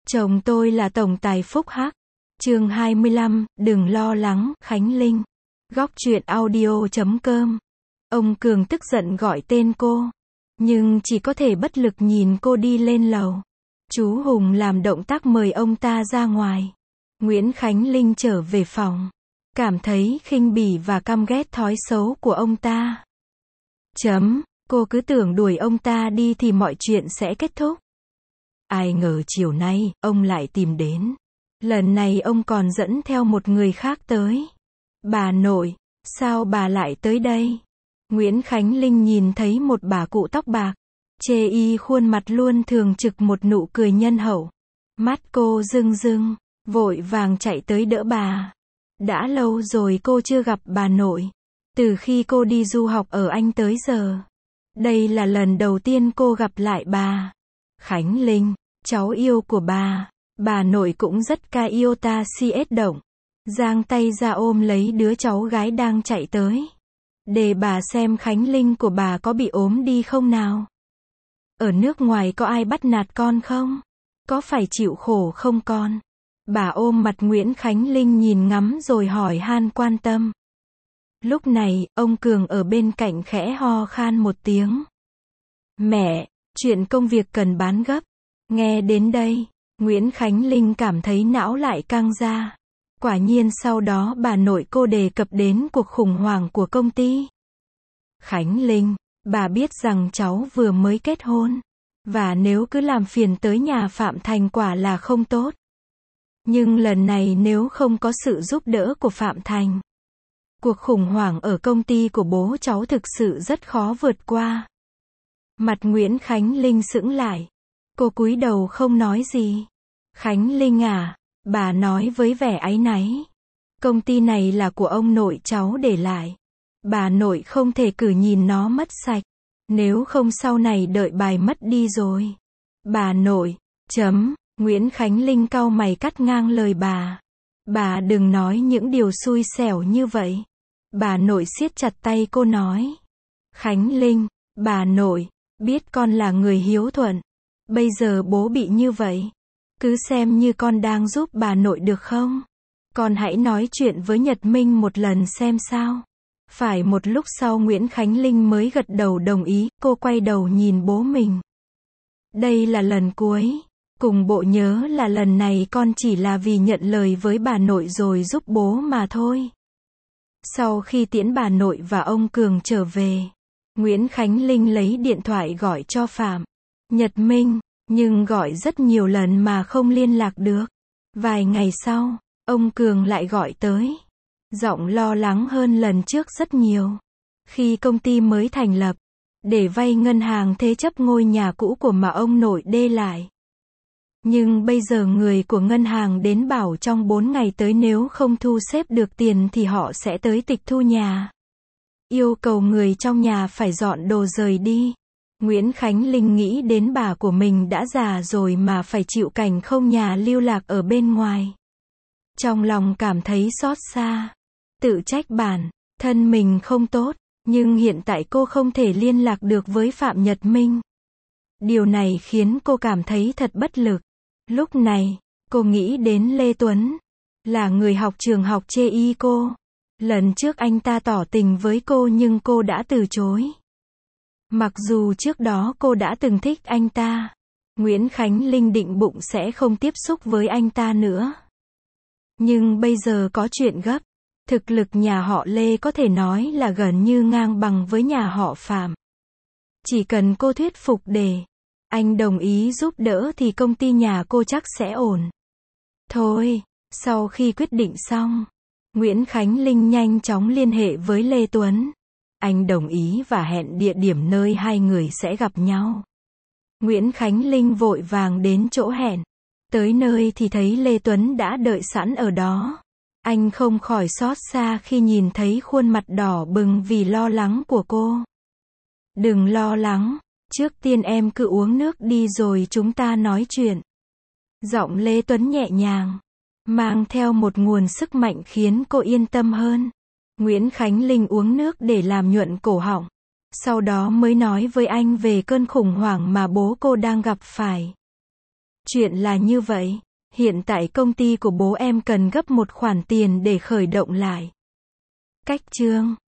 Chồng tôi là tổng tài Phúc Hắc. Chương 25, đừng lo lắng, Khánh Linh. Góc truyện audio.com. Ông Cường tức giận gọi tên cô, nhưng chỉ có thể bất lực nhìn cô đi lên lầu. Chú Hùng làm động tác mời ông ta ra ngoài. Nguyễn Khánh Linh trở về phòng, cảm thấy khinh bỉ và căm ghét thói xấu của ông ta. Cô cứ tưởng đuổi ông ta đi thì mọi chuyện sẽ kết thúc. Ai ngờ chiều nay, ông lại tìm đến. Lần này ông còn dẫn theo một người khác tới. Bà nội, sao bà lại tới đây? Nguyễn Khánh Linh nhìn thấy một bà cụ tóc bạc, chê y khuôn mặt luôn thường trực một nụ cười nhân hậu. Mắt cô rưng rưng, vội vàng chạy tới đỡ bà. Đã lâu rồi cô chưa gặp bà nội. Từ khi cô đi du học ở Anh tới giờ. Đây là lần đầu tiên cô gặp lại bà. Khánh Linh, cháu yêu của bà nội cũng rất ca yêu ta CS động. Giang tay ra ôm lấy đứa cháu gái đang chạy tới. Để bà xem Khánh Linh của bà có bị ốm đi không nào. Ở nước ngoài có ai bắt nạt con không? Có phải chịu khổ không con? Bà ôm mặt Nguyễn Khánh Linh nhìn ngắm rồi hỏi han quan tâm. Lúc này, ông Cường ở bên cạnh khẽ ho khan một tiếng. Mẹ, chuyện công việc cần bán gấp. Nghe đến đây, Nguyễn Khánh Linh cảm thấy não lại căng ra. Quả nhiên sau đó bà nội cô đề cập đến cuộc khủng hoảng của công ty. Khánh Linh, bà biết rằng cháu vừa mới kết hôn. Và nếu cứ làm phiền tới nhà Phạm Thành quả là không tốt. Nhưng lần này nếu không có sự giúp đỡ của Phạm Thành, cuộc khủng hoảng ở công ty của bố cháu thực sự rất khó vượt qua. Mặt Nguyễn Khánh Linh sững lại. Cô cúi đầu không nói gì. Khánh Linh à, bà nói với vẻ áy náy. Công ty này là của ông nội cháu để lại. Bà nội không thể cứ nhìn nó mất sạch. Nếu không sau này đợi bài mất đi rồi. Bà nội, Nguyễn Khánh Linh cau mày cắt ngang lời bà. Bà đừng nói những điều xui xẻo như vậy. Bà nội siết chặt tay cô nói. Khánh Linh, bà nội, biết con là người hiếu thuận. Bây giờ bố bị như vậy. Cứ xem như con đang giúp bà nội được không? Con hãy nói chuyện với Nhật Minh một lần xem sao. Phải một lúc sau Nguyễn Khánh Linh mới gật đầu đồng ý, cô quay đầu nhìn bố mình. Đây là lần cuối. Cùng bộ nhớ là lần này con chỉ là vì nhận lời với bà nội rồi giúp bố mà thôi. Sau khi tiễn bà nội và ông Cường trở về, Nguyễn Khánh Linh lấy điện thoại gọi cho Phạm Nhật Minh, nhưng gọi rất nhiều lần mà không liên lạc được. Vài ngày sau, ông Cường lại gọi tới. Giọng lo lắng hơn lần trước rất nhiều. Khi công ty mới thành lập, để vay ngân hàng thế chấp ngôi nhà cũ của mà ông nội đê lại. Nhưng bây giờ người của ngân hàng đến bảo trong 4 ngày tới nếu không thu xếp được tiền thì họ sẽ tới tịch thu nhà. Yêu cầu người trong nhà phải dọn đồ rời đi. Nguyễn Khánh Linh nghĩ đến bà của mình đã già rồi mà phải chịu cảnh không nhà lưu lạc ở bên ngoài. Trong lòng cảm thấy xót xa. Tự trách bản thân mình không tốt, nhưng hiện tại cô không thể liên lạc được với Phạm Nhật Minh. Điều này khiến cô cảm thấy thật bất lực. Lúc này, cô nghĩ đến Lê Tuấn, là người học trường học chê y cô. Lần trước anh ta tỏ tình với cô nhưng cô đã từ chối. Mặc dù trước đó cô đã từng thích anh ta, Nguyễn Khánh Linh định bụng sẽ không tiếp xúc với anh ta nữa. Nhưng bây giờ có chuyện gấp. Thực lực nhà họ Lê có thể nói là gần như ngang bằng với nhà họ Phạm. Chỉ cần cô thuyết phục để anh đồng ý giúp đỡ thì công ty nhà cô chắc sẽ ổn. Thôi, sau khi quyết định xong, Nguyễn Khánh Linh nhanh chóng liên hệ với Lê Tuấn. Anh đồng ý và hẹn địa điểm nơi hai người sẽ gặp nhau. Nguyễn Khánh Linh vội vàng đến chỗ hẹn. Tới nơi thì thấy Lê Tuấn đã đợi sẵn ở đó. Anh không khỏi xót xa khi nhìn thấy khuôn mặt đỏ bừng vì lo lắng của cô. Đừng lo lắng, trước tiên em cứ uống nước đi rồi chúng ta nói chuyện. Giọng Lê Tuấn nhẹ nhàng, mang theo một nguồn sức mạnh khiến cô yên tâm hơn. Nguyễn Khánh Linh uống nước để làm nhuận cổ họng. Sau đó mới nói với anh về cơn khủng hoảng mà bố cô đang gặp phải. Chuyện là như vậy. Hiện tại công ty của bố em cần gấp một khoản tiền để khởi động lại. Cách chương